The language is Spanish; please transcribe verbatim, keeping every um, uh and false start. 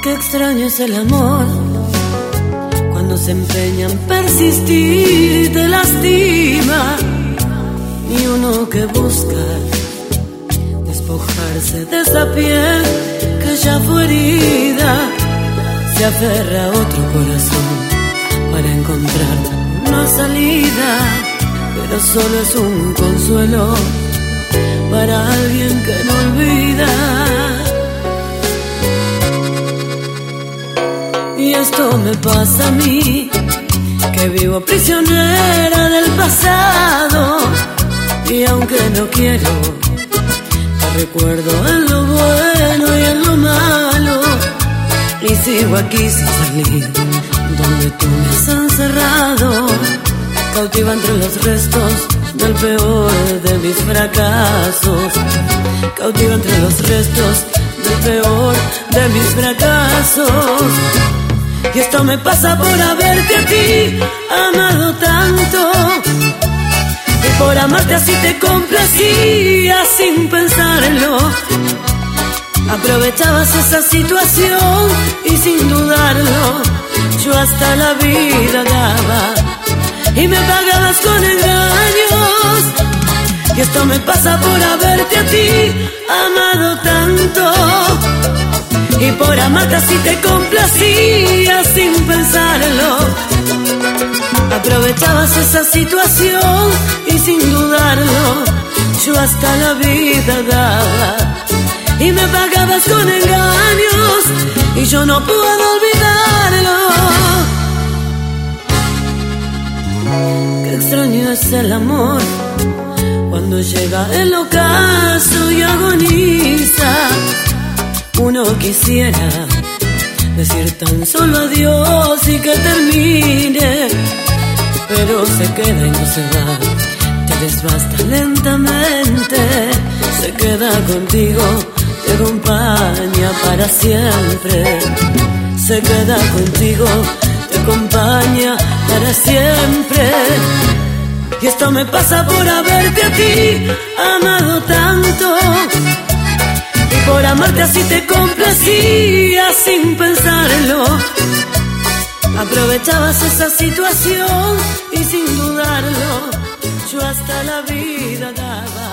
Qué extraño es el amor, cuando se empeña en persistir te lastima, y uno que busca despojarse de esa piel que ya fue herida, se aferra a otro corazón para encontrar una salida, pero solo es un consuelo para alguien que no olvida. Y esto me pasa a mí, que vivo prisionera del pasado, y aunque no quiero, te recuerdo en lo bueno y en lo malo, y sigo aquí sin salir, donde tú me has encerrado, cautiva entre los restos del peor de mis fracasos, cautiva entre los restos del peor de mis fracasos. Y esto me pasa por haberte a ti amado tanto, y por amarte así te complacía sin pensarlo. Aprovechabas esa situación y sin dudarlo yo hasta la vida daba, y me pagabas con engaños. Y esto me pasa por haberte a ti amado tanto, y por amarte así te complacía sin pensarlo. Aprovechabas esa situación y sin dudarlo yo hasta la vida daba, y me pagabas con engaños, y yo no puedo olvidarlo. Qué extraño es el amor, cuando llega el ocaso y agoniza. Uno quisiera decir tan solo adiós y que termine, pero se queda y no se va, te desbasta lentamente, se queda contigo, te acompaña para siempre, se queda contigo, te acompaña para siempre. Y esto me pasa por haberte a ti amado tanto, y por amarte así te complacía sin pensarlo. Aprovechabas esa situación y sin dudarlo yo hasta la vida daba.